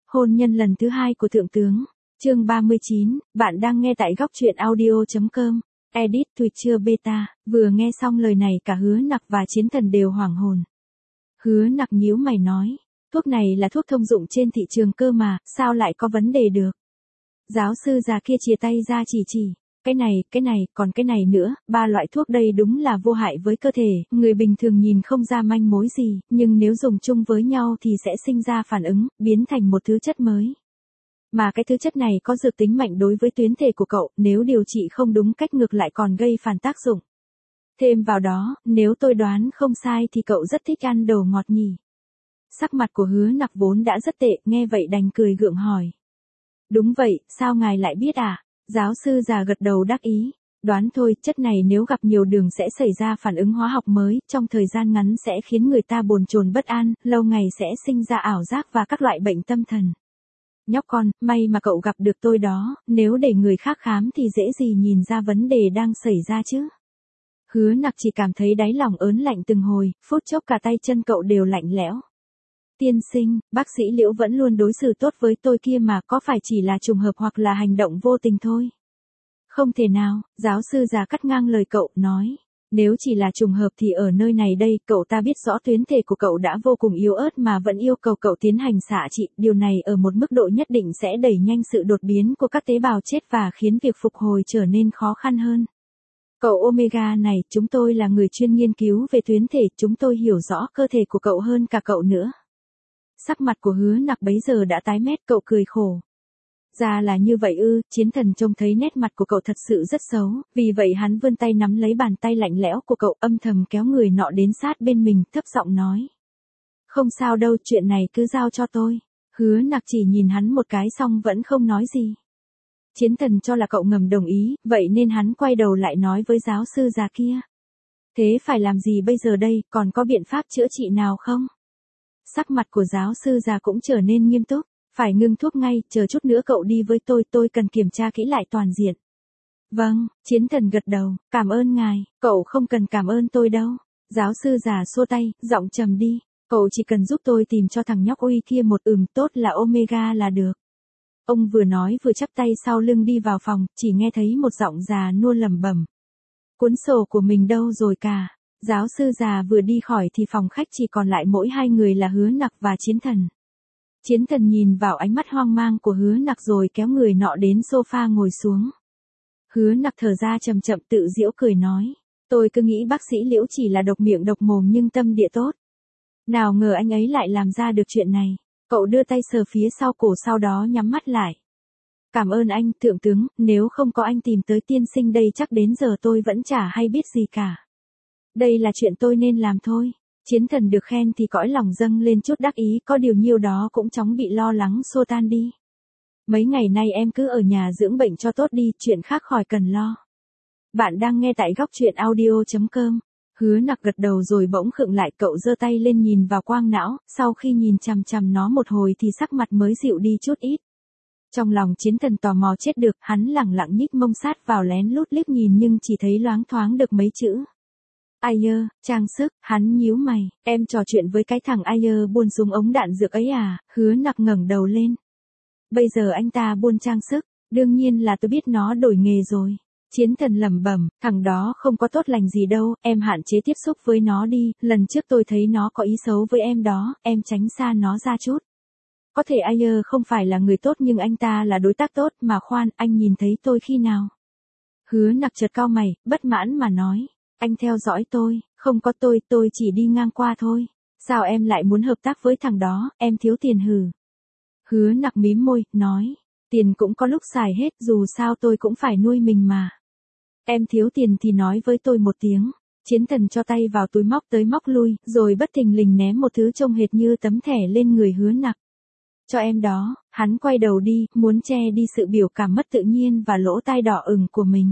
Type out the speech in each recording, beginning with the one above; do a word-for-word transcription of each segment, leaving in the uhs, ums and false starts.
Hôn nhân lần thứ hai của thượng tướng. Chương ba mươi chín, bạn đang nghe tại góc truyện audio chấm com. Edit Twitch chưa beta. Vừa nghe xong lời này cả Hứa Nặc và Chiến Thần đều hoảng hồn. Hứa Nặc nhíu mày nói, thuốc này là thuốc thông dụng trên thị trường cơ mà, sao lại có vấn đề được? Giáo sư già kia chìa tay ra chỉ chỉ, cái này, cái này, còn cái này nữa, ba loại thuốc đây đúng là vô hại với cơ thể, người bình thường nhìn không ra manh mối gì, nhưng nếu dùng chung với nhau thì sẽ sinh ra phản ứng, biến thành một thứ chất mới. Mà cái thứ chất này có dược tính mạnh đối với tuyến thể của cậu, nếu điều trị không đúng cách ngược lại còn gây phản tác dụng. Thêm vào đó, nếu tôi đoán không sai thì cậu rất thích ăn đồ ngọt nhỉ. Sắc mặt của Hứa Nặc vốn đã rất tệ, nghe vậy đành cười gượng hỏi. Đúng vậy, sao ngài lại biết à? Giáo sư già gật đầu đắc ý. Đoán thôi, chất này nếu gặp nhiều đường sẽ xảy ra phản ứng hóa học mới, trong thời gian ngắn sẽ khiến người ta bồn chồn bất an, lâu ngày sẽ sinh ra ảo giác và các loại bệnh tâm thần. Nhóc con, may mà cậu gặp được tôi đó, nếu để người khác khám thì dễ gì nhìn ra vấn đề đang xảy ra chứ. Hứa Nặc chỉ cảm thấy đáy lòng ớn lạnh từng hồi, phút chốc cả tay chân cậu đều lạnh lẽo. Tiên sinh, bác sĩ Liễu vẫn luôn đối xử tốt với tôi kia mà, có phải chỉ là trùng hợp hoặc là hành động vô tình thôi? Không thể nào, giáo sư già cắt ngang lời cậu, nói. Nếu chỉ là trùng hợp thì ở nơi này đây, cậu ta biết rõ tuyến thể của cậu đã vô cùng yếu ớt mà vẫn yêu cầu cậu tiến hành xạ trị, điều này ở một mức độ nhất định sẽ đẩy nhanh sự đột biến của các tế bào chết và khiến việc phục hồi trở nên khó khăn hơn. Cậu Omega này, chúng tôi là người chuyên nghiên cứu về tuyến thể, chúng tôi hiểu rõ cơ thể của cậu hơn cả cậu nữa. Sắc mặt của Hứa Nặc bấy giờ đã tái mét, cậu cười khổ. Ra là như vậy ư? Chiến Thần trông thấy nét mặt của cậu thật sự rất xấu, vì vậy hắn vươn tay nắm lấy bàn tay lạnh lẽo của cậu, âm thầm kéo người nọ đến sát bên mình, thấp giọng nói. Không sao đâu, chuyện này cứ giao cho tôi. Hứa Nặc chỉ nhìn hắn một cái xong vẫn không nói gì. Chiến Thần cho là cậu ngầm đồng ý, vậy nên hắn quay đầu lại nói với giáo sư già kia. Thế phải làm gì bây giờ đây, còn có biện pháp chữa trị nào không? Sắc mặt của giáo sư già cũng trở nên nghiêm túc. Phải ngưng thuốc ngay, chờ chút nữa cậu đi với tôi, tôi cần kiểm tra kỹ lại toàn diện. Vâng, Chiến Thần gật đầu, cảm ơn ngài, cậu không cần cảm ơn tôi đâu. Giáo sư già xua tay, giọng trầm đi, cậu chỉ cần giúp tôi tìm cho thằng nhóc Uy kia một ừm tốt là Omega là được. Ông vừa nói vừa chắp tay sau lưng đi vào phòng, chỉ nghe thấy một giọng già nua lẩm bẩm. Cuốn sổ của mình đâu rồi cả? Giáo sư già vừa đi khỏi thì phòng khách chỉ còn lại mỗi hai người là Hứa Nặc và Chiến Thần. Chiến Thần nhìn vào ánh mắt hoang mang của Hứa Nặc rồi kéo người nọ đến sofa ngồi xuống. Hứa Nặc thở ra chậm chậm tự giễu cười nói, tôi cứ nghĩ bác sĩ Liễu chỉ là độc miệng độc mồm nhưng tâm địa tốt. Nào ngờ anh ấy lại làm ra được chuyện này. Cậu đưa tay sờ phía sau cổ sau đó nhắm mắt lại. Cảm ơn anh, thượng tướng, nếu không có anh tìm tới tiên sinh đây chắc đến giờ tôi vẫn chả hay biết gì cả. Đây là chuyện tôi nên làm thôi. Chiến Thần được khen thì cõi lòng dâng lên chút đắc ý, có điều nhiêu đó cũng chóng bị lo lắng xô tan đi. Mấy ngày nay em cứ ở nhà dưỡng bệnh cho tốt đi, chuyện khác khỏi cần lo. Bạn đang nghe tại góc truyện audio chấm com. Hứa Nặc gật đầu rồi bỗng khựng lại, cậu giơ tay lên nhìn vào quang não, sau khi nhìn chằm chằm nó một hồi thì sắc mặt mới dịu đi chút ít. Trong lòng Chiến Thần tò mò chết được, hắn lẳng lặng nhích mông sát vào lén lút liếc nhìn nhưng chỉ thấy loáng thoáng được mấy chữ. Ayer, trang sức, hắn nhíu mày, em trò chuyện với cái thằng Ayer buôn súng ống đạn dược ấy à? Hứa Nặc ngẩng đầu lên. Bây giờ anh ta buôn trang sức, đương nhiên là tôi biết nó đổi nghề rồi. Chiến Thần lẩm bẩm, thằng đó không có tốt lành gì đâu, em hạn chế tiếp xúc với nó đi, lần trước tôi thấy nó có ý xấu với em đó, em tránh xa nó ra chút. Có thể Ayer không phải là người tốt nhưng anh ta là đối tác tốt mà khoan, anh nhìn thấy tôi khi nào? Hứa Nặc chợt cau mày, bất mãn mà nói. Anh theo dõi tôi, không có tôi, tôi chỉ đi ngang qua thôi. Sao em lại muốn hợp tác với thằng đó, em thiếu tiền hừ. Hứa Nặc mím môi, nói, tiền cũng có lúc xài hết, dù sao tôi cũng phải nuôi mình mà. Em thiếu tiền thì nói với tôi một tiếng. Chiến Thần cho tay vào túi móc tới móc lui, rồi bất thình lình ném một thứ trông hệt như tấm thẻ lên người Hứa Nặc. Cho em đó, hắn quay đầu đi, muốn che đi sự biểu cảm mất tự nhiên và lỗ tai đỏ ửng của mình.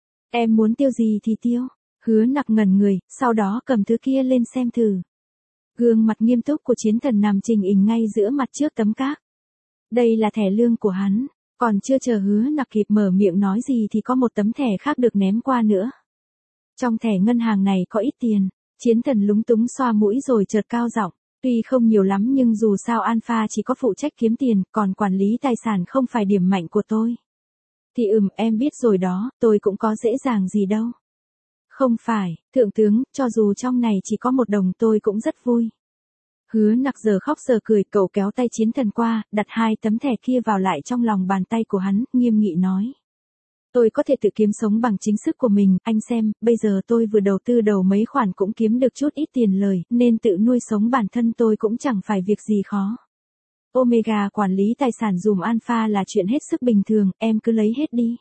Em muốn tiêu gì thì tiêu. Hứa Nặc ngẩn người, sau đó cầm thứ kia lên xem thử. Gương mặt nghiêm túc của Chiến Thần nằm chình ình ngay giữa mặt trước tấm cát. Đây là thẻ lương của hắn, còn chưa chờ Hứa Nặc kịp mở miệng nói gì thì có một tấm thẻ khác được ném qua nữa. Trong thẻ ngân hàng này có ít tiền, Chiến Thần lúng túng xoa mũi rồi chợt cao giọng, Tuy không nhiều lắm nhưng dù sao Alpha chỉ có phụ trách kiếm tiền, còn quản lý tài sản không phải điểm mạnh của tôi. Thì ừm, em biết rồi đó, tôi cũng có dễ dàng gì đâu. Không phải, thượng tướng, cho dù trong này chỉ có một đồng tôi cũng rất vui. Hứa Nặc giờ khóc giờ cười, cậu kéo tay Chiến Thần qua, đặt hai tấm thẻ kia vào lại trong lòng bàn tay của hắn, nghiêm nghị nói. Tôi có thể tự kiếm sống bằng chính sức của mình, anh xem, bây giờ tôi vừa đầu tư đầu mấy khoản cũng kiếm được chút ít tiền lời, nên tự nuôi sống bản thân tôi cũng chẳng phải việc gì khó. Omega quản lý tài sản dùm Alpha là chuyện hết sức bình thường, em cứ lấy hết đi.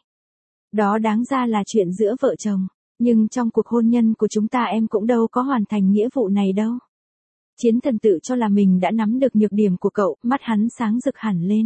Đó đáng ra là chuyện giữa vợ chồng, nhưng trong cuộc hôn nhân của chúng ta em cũng đâu có hoàn thành nghĩa vụ này đâu. Chiến Thần tự cho là mình đã nắm được nhược điểm của cậu, mắt hắn sáng rực hẳn lên.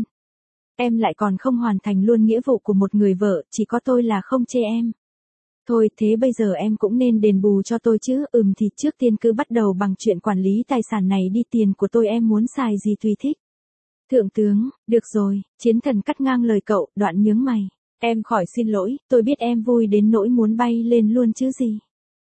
Em lại còn không hoàn thành luôn nghĩa vụ của một người vợ, chỉ có tôi là không chê em. Thôi, thế bây giờ em cũng nên đền bù cho tôi chứ, ừm thì trước tiên cứ bắt đầu bằng chuyện quản lý tài sản này đi, tiền của tôi em muốn xài gì tùy thích. Thượng tướng, được rồi, Chiến Thần cắt ngang lời cậu, đoạn nhướng mày. Em khỏi xin lỗi, tôi biết em vui đến nỗi muốn bay lên luôn chứ gì.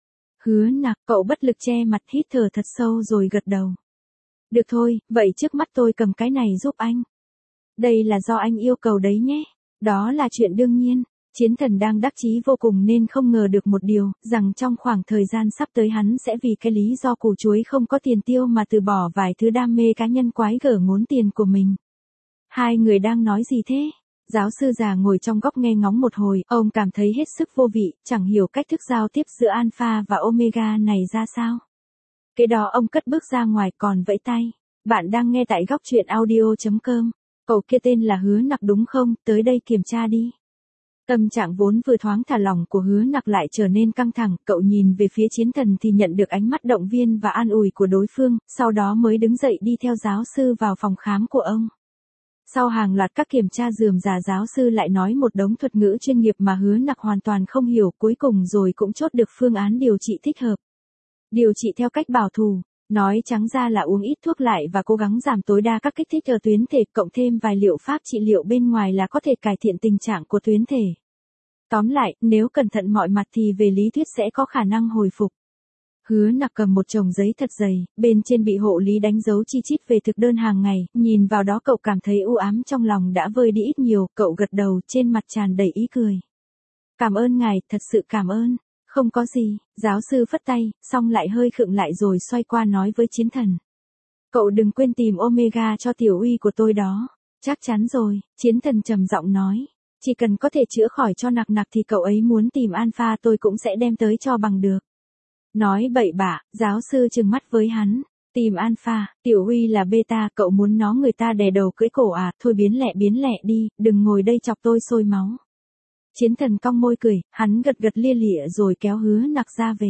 Hứa Nặc, cậu bất lực che mặt, hít thở thật sâu rồi gật đầu. Được thôi, vậy trước mắt tôi cầm cái này giúp anh. Đây là do anh yêu cầu đấy nhé. Đó là chuyện đương nhiên. Chiến Thần đang đắc chí vô cùng nên không ngờ được một điều, rằng trong khoảng thời gian sắp tới hắn sẽ vì cái lý do củ chuối không có tiền tiêu mà từ bỏ vài thứ đam mê cá nhân quái gở ngốn tiền của mình. Hai người đang nói gì thế? Giáo sư già ngồi trong góc nghe ngóng một hồi, ông cảm thấy hết sức vô vị, chẳng hiểu cách thức giao tiếp giữa Alpha và Omega này ra sao. Kế đó ông cất bước ra ngoài còn vẫy tay. Bạn đang nghe tại góc truyện audio chấm com. Cậu kia tên là Hứa Nặc đúng không? Tới đây kiểm tra đi. Tâm trạng vốn vừa thoáng thả lỏng của Hứa Nặc lại trở nên căng thẳng, cậu nhìn về phía Chiến Thần thì nhận được ánh mắt động viên và an ủi của đối phương, sau đó mới đứng dậy đi theo giáo sư vào phòng khám của ông. Sau hàng loạt các kiểm tra rườm rà, giáo sư lại nói một đống thuật ngữ chuyên nghiệp mà Hứa Nặc hoàn toàn không hiểu, cuối cùng rồi cũng chốt được phương án điều trị thích hợp. Điều trị theo cách bảo thủ, nói trắng ra là uống ít thuốc lại và cố gắng giảm tối đa các kích thích ở tuyến thể, cộng thêm vài liệu pháp trị liệu bên ngoài là có thể cải thiện tình trạng của tuyến thể. Tóm lại, nếu cẩn thận mọi mặt thì về lý thuyết sẽ có khả năng hồi phục. Hứa Nặc cầm một chồng giấy thật dày, bên trên bị hộ lý đánh dấu chi chít về thực đơn hàng ngày, nhìn vào đó cậu cảm thấy u ám trong lòng đã vơi đi ít nhiều, cậu gật đầu, trên mặt tràn đầy ý cười. Cảm ơn ngài, thật sự cảm ơn. Không có gì, giáo sư phất tay, xong lại hơi khựng lại rồi xoay qua nói với Chiến Thần. Cậu đừng quên tìm Omega cho tiểu uy của tôi đó. Chắc chắn rồi, Chiến Thần trầm giọng nói. Chỉ cần có thể chữa khỏi cho Nặc Nặc thì cậu ấy muốn tìm Alpha tôi cũng sẽ đem tới cho bằng được. Nói bậy bạ, giáo sư trừng mắt với hắn. Tìm Alpha, tiểu uy là beta, cậu muốn nó người ta đè đầu cưỡi cổ à, thôi biến lẹ biến lẹ đi, đừng ngồi đây chọc tôi sôi máu. Chiến Thần cong môi cười, hắn gật gật lia lịa rồi kéo Hứa Nặc ra về.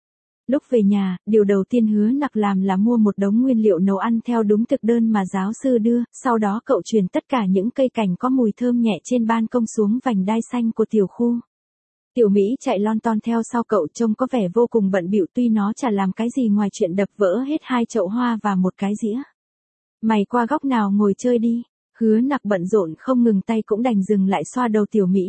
Lúc về nhà, điều đầu tiên Hứa Nặc làm là mua một đống nguyên liệu nấu ăn theo đúng thực đơn mà giáo sư đưa, sau đó cậu chuyển tất cả những cây cảnh có mùi thơm nhẹ trên ban công xuống vành đai xanh của tiểu khu. Tiểu Mỹ chạy lon ton theo sau cậu, trông có vẻ vô cùng bận bịu, tuy nó chả làm cái gì ngoài chuyện đập vỡ hết hai chậu hoa và một cái dĩa. Mày qua góc nào ngồi chơi đi. Hứa Nặc bận rộn không ngừng, tay cũng đành dừng lại xoa đầu Tiểu Mỹ.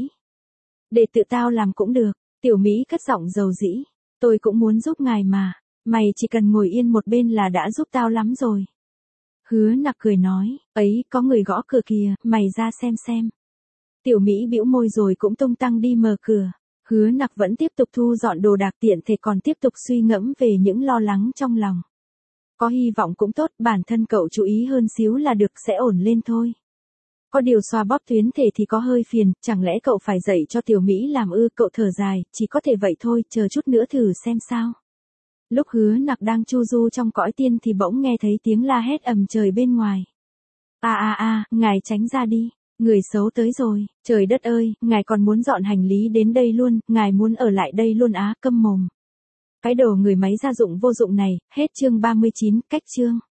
Để tự tao làm cũng được. Tiểu Mỹ cất giọng dầu dĩ. Tôi cũng muốn giúp ngài mà. Mày chỉ cần ngồi yên một bên là đã giúp tao lắm rồi. Hứa Nặc cười nói. Ấy, có người gõ cửa kìa, mày ra xem xem. Tiểu Mỹ bĩu môi rồi cũng tung tăng đi mở cửa. Hứa Nặc vẫn tiếp tục thu dọn đồ đạc, tiện thể còn tiếp tục suy ngẫm về những lo lắng trong lòng. Có hy vọng cũng tốt, bản thân cậu chú ý hơn xíu là được, sẽ ổn lên thôi. Có điều xoa bóp tuyến thể thì có hơi phiền, chẳng lẽ cậu phải dạy cho Tiểu Mỹ làm ư? Cậu thở dài, chỉ có thể vậy thôi, chờ chút nữa thử xem sao. Lúc Hứa Nặc đang chu du trong cõi tiên thì bỗng nghe thấy tiếng la hét ầm trời bên ngoài. A a a, ngài tránh ra đi, người xấu tới rồi, trời đất ơi, ngài còn muốn dọn hành lý đến đây luôn, ngài muốn ở lại đây luôn á, câm mồm. Cái đồ người máy gia dụng vô dụng này, hết chương ba mươi chín, cách chương.